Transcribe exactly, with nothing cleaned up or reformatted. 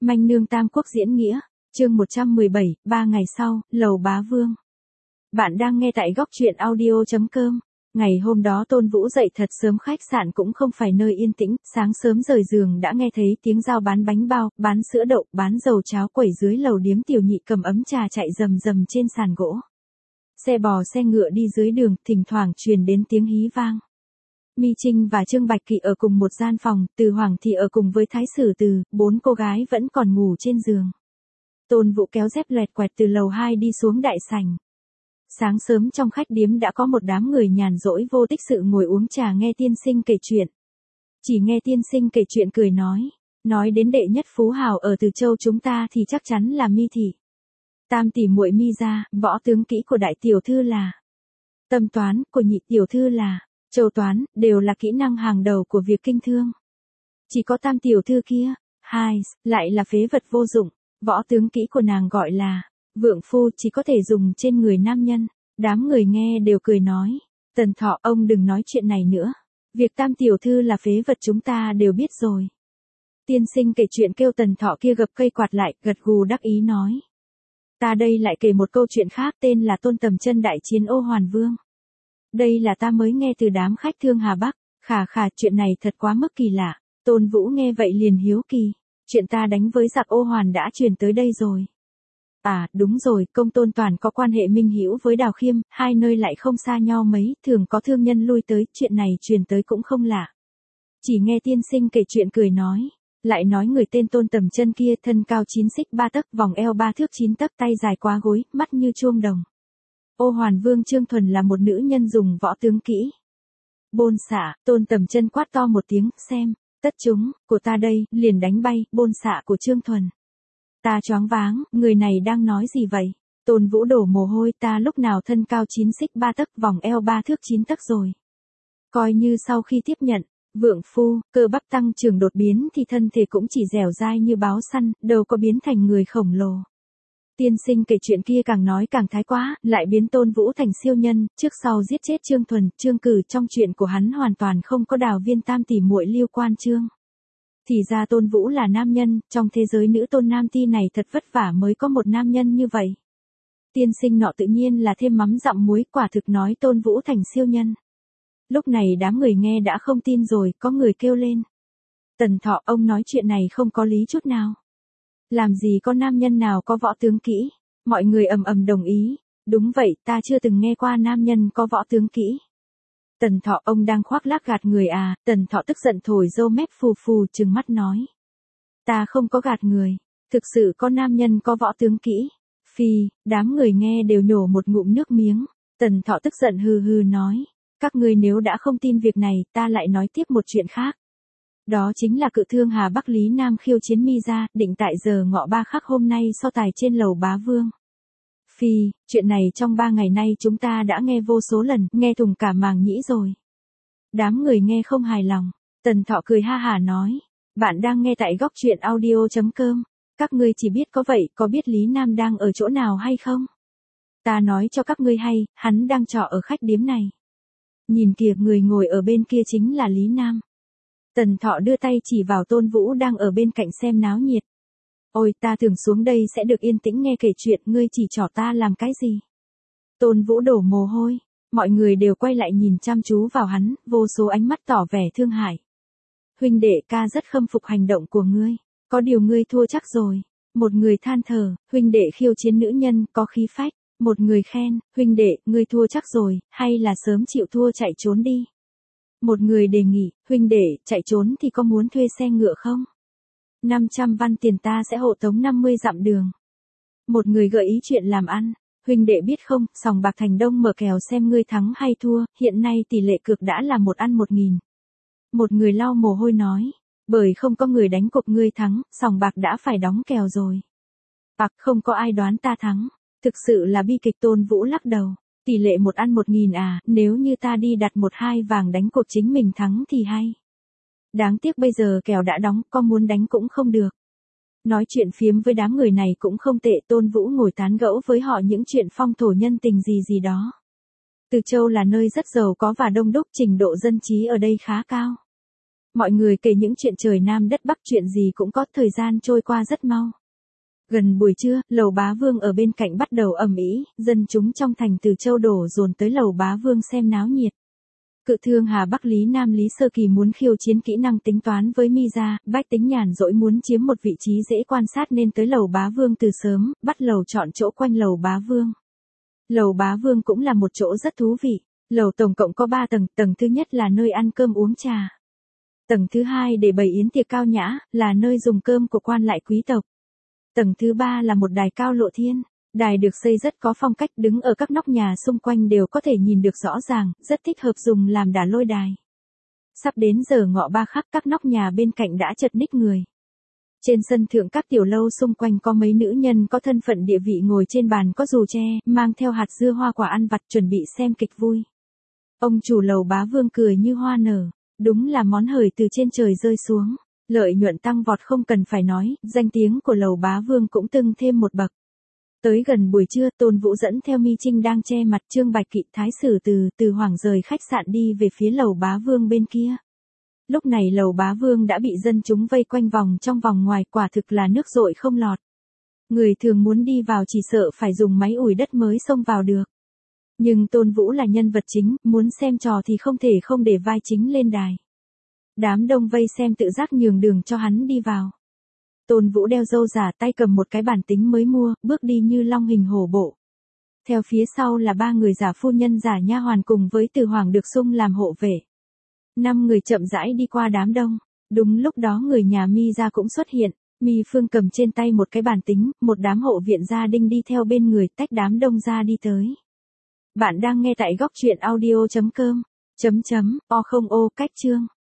Manh nương Tam Quốc diễn nghĩa, chương một trăm mười bảy, ba ngày sau, lầu bá vương. Bạn đang nghe tại góc truyện audio chấm com. Ngày hôm đó Tôn Vũ dậy thật sớm, khách sạn cũng không phải nơi yên tĩnh, sáng sớm rời giường đã nghe thấy tiếng giao bán bánh bao, bán sữa đậu, bán dầu cháo quẩy dưới lầu điếm tiểu nhị cầm ấm trà chạy rầm rầm trên sàn gỗ. Xe bò xe ngựa đi dưới đường, thỉnh thoảng truyền đến tiếng hí vang. Mi Trinh và Trương Bạch Kỵ ở cùng một gian phòng, Từ Hoàng thì ở cùng với Thái Sử Từ, bốn cô gái vẫn còn ngủ trên giường. Tôn Vũ kéo dép loẹt quẹt từ lầu hai đi xuống đại sảnh. Sáng sớm trong khách điếm đã có một đám người nhàn rỗi vô tích sự ngồi uống trà nghe tiên sinh kể chuyện. Chỉ nghe tiên sinh kể chuyện cười nói, nói đến đệ nhất phú hào ở Từ Châu chúng ta thì chắc chắn là Mi thị. Tam tỷ muội Mi gia, võ tướng kỹ của đại tiểu thư là Tâm toán, của nhị tiểu thư là Châu toán, đều là kỹ năng hàng đầu của việc kinh thương. Chỉ có Tam tiểu thư kia, hai, lại là phế vật vô dụng, võ tướng kỹ của nàng gọi là Vượng phu, chỉ có thể dùng trên người nam nhân. Đám người nghe đều cười nói, Tần Thọ, ông đừng nói chuyện này nữa. Việc Tam tiểu thư là phế vật chúng ta đều biết rồi. Tiên sinh kể chuyện kêu Tần Thọ kia gập cây quạt lại, gật gù đắc ý nói. Ta đây lại kể một câu chuyện khác, tên là Tôn Tầm Chân đại chiến Ô Hoàn Vương. Đây là ta mới nghe từ đám khách thương Hà Bắc, khà khà, chuyện này thật quá mức kỳ lạ. Tôn Vũ nghe vậy liền hiếu kỳ, chuyện ta đánh với giặc Ô Hoàn đã truyền tới đây rồi. À, đúng rồi, công Tôn Toàn có quan hệ minh hữu với Đào Khiêm, hai nơi lại không xa nhau mấy, thường có thương nhân lui tới, chuyện này truyền tới cũng không lạ. Chỉ nghe tiên sinh kể chuyện cười nói, lại nói người tên Tôn Tầm Chân kia thân cao chín xích ba tấc, vòng eo ba thước chín tấc, tay dài quá gối, mắt như chuông đồng. Ô Hoàn Vương Trương Thuần là một nữ nhân dùng võ tướng kỹ. Bôn xạ, Tôn Tầm Chân quát to một tiếng, xem, tất chúng, của ta đây, liền đánh bay, bôn xạ của Trương Thuần. Ta choáng váng, người này đang nói gì vậy? Tôn Vũ đổ mồ hôi, ta lúc nào thân cao chín xích ba tấc, vòng eo ba thước chín tấc rồi. Coi như sau khi tiếp nhận, vượng phu, cơ bắp tăng trưởng đột biến thì thân thể cũng chỉ dẻo dai như báo săn, đâu có biến thành người khổng lồ. Tiên sinh kể chuyện kia càng nói càng thái quá, lại biến Tôn Vũ thành siêu nhân, trước sau giết chết Trương Thuần, Trương Cử, trong chuyện của hắn hoàn toàn không có Đào Viên Tam tỷ muội Lưu Quan Trương. Thì ra Tôn Vũ là nam nhân, trong thế giới nữ tôn nam ti này thật vất vả mới có một nam nhân như vậy. Tiên sinh nọ tự nhiên là thêm mắm dặm muối, quả thực nói Tôn Vũ thành siêu nhân. Lúc này đám người nghe đã không tin rồi, có người kêu lên. Tần Thọ, ông nói chuyện này không có lý chút nào. Làm gì có nam nhân nào có võ tướng kỹ? Mọi người ầm ầm đồng ý. Đúng vậy, ta chưa từng nghe qua nam nhân có võ tướng kỹ. Tần Thọ, ông đang khoác lác gạt người à? Tần Thọ tức giận thổi râu mép phù phù trừng mắt nói. Ta không có gạt người, thực sự có nam nhân có võ tướng kỹ. Phi, đám người nghe đều nhổ một ngụm nước miếng. Tần Thọ tức giận hừ hừ nói. Các ngươi nếu đã không tin việc này, ta lại nói tiếp một chuyện khác. Đó chính là cự thương Hà Bắc Lý Nam khiêu chiến Mi gia, định tại giờ ngọ ba khắc hôm nay so tài trên lầu bá vương. Phi, chuyện này trong ba ngày nay chúng ta đã nghe vô số lần, nghe thùng cả màng nhĩ rồi. Đám người nghe không hài lòng, Tần Thọ cười ha hả nói, bạn đang nghe tại góc truyện audio chấm com, các ngươi chỉ biết có vậy, có biết Lý Nam đang ở chỗ nào hay không? Ta nói cho các ngươi hay, hắn đang trọ ở khách điếm này. Nhìn kìa, người ngồi ở bên kia chính là Lý Nam. Tần Thọ đưa tay chỉ vào Tôn Vũ đang ở bên cạnh xem náo nhiệt. Ôi, ta tưởng xuống đây sẽ được yên tĩnh nghe kể chuyện, ngươi chỉ trỏ ta làm cái gì? Tôn Vũ đổ mồ hôi, mọi người đều quay lại nhìn chăm chú vào hắn, vô số ánh mắt tỏ vẻ thương hại. Huynh đệ, ca rất khâm phục hành động của ngươi, có điều ngươi thua chắc rồi. Một người than thở, huynh đệ khiêu chiến nữ nhân, có khí phách. Một người khen, huynh đệ, ngươi thua chắc rồi, hay là sớm chịu thua chạy trốn đi. Một người đề nghị, huynh đệ, chạy trốn thì có muốn thuê xe ngựa không? năm trăm văn tiền ta sẽ hộ tống năm mươi dặm đường. Một người gợi ý chuyện làm ăn, huynh đệ biết không, sòng bạc Thành Đông mở kèo xem ngươi thắng hay thua, hiện nay tỷ lệ cược đã là một ăn một nghìn. Một người lau mồ hôi nói, bởi không có người đánh cược ngươi thắng, sòng bạc đã phải đóng kèo rồi. Bạc không có ai đoán ta thắng, thực sự là bi kịch. Tôn Vũ lắc đầu. Tỷ lệ một ăn một nghìn à, nếu như ta đi đặt một hai vàng đánh cuộc chính mình thắng thì hay. Đáng tiếc bây giờ kèo đã đóng, có muốn đánh cũng không được. Nói chuyện phiếm với đám người này cũng không tệ, Tôn Vũ ngồi tán gẫu với họ những chuyện phong thổ nhân tình gì gì đó. Từ Châu là nơi rất giàu có và đông đúc, trình độ dân trí ở đây khá cao. Mọi người kể những chuyện trời Nam đất Bắc, chuyện gì cũng có, thời gian trôi qua rất mau. Gần buổi trưa, lầu Bá Vương ở bên cạnh bắt đầu ầm ĩ, dân chúng trong thành từ châu đổ dồn tới lầu Bá Vương xem náo nhiệt. Cự thương Hà Bắc Lý Nam Lý Sơ Kỳ muốn khiêu chiến kỹ năng tính toán với Mi gia, bách tính nhàn rỗi muốn chiếm một vị trí dễ quan sát nên tới lầu Bá Vương từ sớm, bắt lầu chọn chỗ quanh lầu Bá Vương. Lầu Bá Vương cũng là một chỗ rất thú vị. Lầu tổng cộng có ba tầng, tầng thứ nhất là nơi ăn cơm uống trà. Tầng thứ hai để bày yến tiệc cao nhã, là nơi dùng cơm của quan lại quý tộc. Tầng thứ ba là một đài cao lộ thiên. Đài được xây rất có phong cách, đứng ở các nóc nhà xung quanh đều có thể nhìn được rõ ràng, rất thích hợp dùng làm đà lôi đài. Sắp đến giờ ngọ ba khắc, các nóc nhà bên cạnh đã chật ních người. Trên sân thượng các tiểu lâu xung quanh có mấy nữ nhân có thân phận địa vị ngồi trên bàn có dù tre, mang theo hạt dưa hoa quả ăn vặt chuẩn bị xem kịch vui. Ông chủ lầu Bá Vương cười như hoa nở, đúng là món hời từ trên trời rơi xuống. Lợi nhuận tăng vọt không cần phải nói, danh tiếng của lầu Bá Vương cũng tăng thêm một bậc. Tới gần buổi trưa, Tôn Vũ dẫn theo Mi Trinh đang che mặt Trương Bạch Kỵ Thái sử từ từ Hoàng rời khách sạn đi về phía lầu Bá Vương bên kia. Lúc này lầu Bá Vương đã bị dân chúng vây quanh vòng trong vòng ngoài, quả thực là nước dội không lọt. Người thường muốn đi vào chỉ sợ phải dùng máy ủi đất mới xông vào được. Nhưng Tôn Vũ là nhân vật chính, muốn xem trò thì không thể không để vai chính lên đài. Đám đông vây xem tự giác nhường đường cho hắn đi vào. Tôn Vũ đeo râu giả, tay cầm một cái bản tính mới mua, bước đi như long hình hổ bộ. Theo phía sau là ba người giả phu nhân giả nha hoàn cùng với Từ Hoàng được sung làm hộ vệ. Năm người chậm rãi đi qua đám đông. Đúng lúc đó người nhà Mi gia cũng xuất hiện. Mi Phương cầm trên tay một cái bản tính, một đám hộ viện gia đình đi theo bên người, tách đám đông ra đi tới. Bạn đang nghe tại góc truyện audio chấm com. Chấm chấm, o không ô, cách chương.